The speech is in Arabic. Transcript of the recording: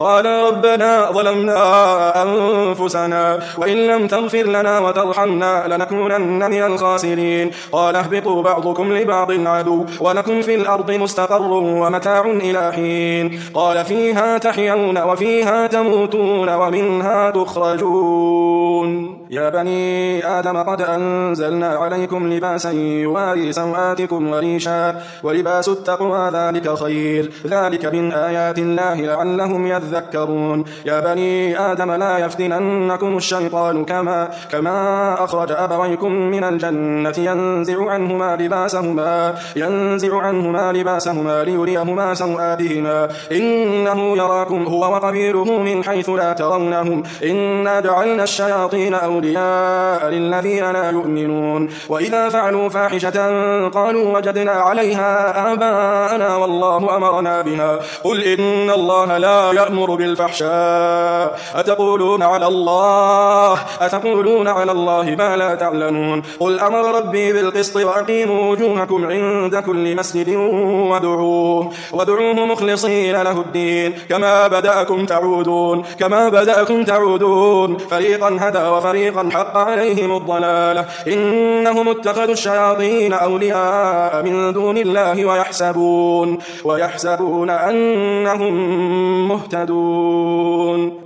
قال ربنا ظلمنا أنفسنا وإن لم تغفر لنا وترحمنا لنكونن من الخاسرين. قال اهبطوا بعضكم لبعض عدو ولكم في الأرض مستقر ومتاع إلى حين. قال فيها تحيون وفيها تموتون ومنها تخرجون. يا بني آدم قد أنزلنا عليكم لباسا يواري سوآتكم وريشا ولباس التقوى ذلك خير ذلك من آيات الله لعلهم يذكرون. يا بني آدم لا يفتننكم الشيطان كما أخرج أبويكم من الجنة ينزع عنهما لباسهما ليريهما سوآتهما إنه يراكم هو وقبيله من حيث لا ترونهم إنا جعلنا الشياطين أولياء للذين لا يؤمنون. وإذا فعلوا فاحشة قالوا وجدنا عليها آباءنا والله أمرنا بها قل إن الله لا يأمر بالفحشاء أتقولون على الله ما لا تعلمون. قل أمر ربي بالقسط وأقيموا وجوهكم عند كل مسجد وادعوه مخلصين له الدين كما بدأكم تعودون فريقا هدى وفريقا حق عليهم الضلالة إنهم اتخذوا الشياطين أولياء من دون الله ويحسبون أنهم مهتدون.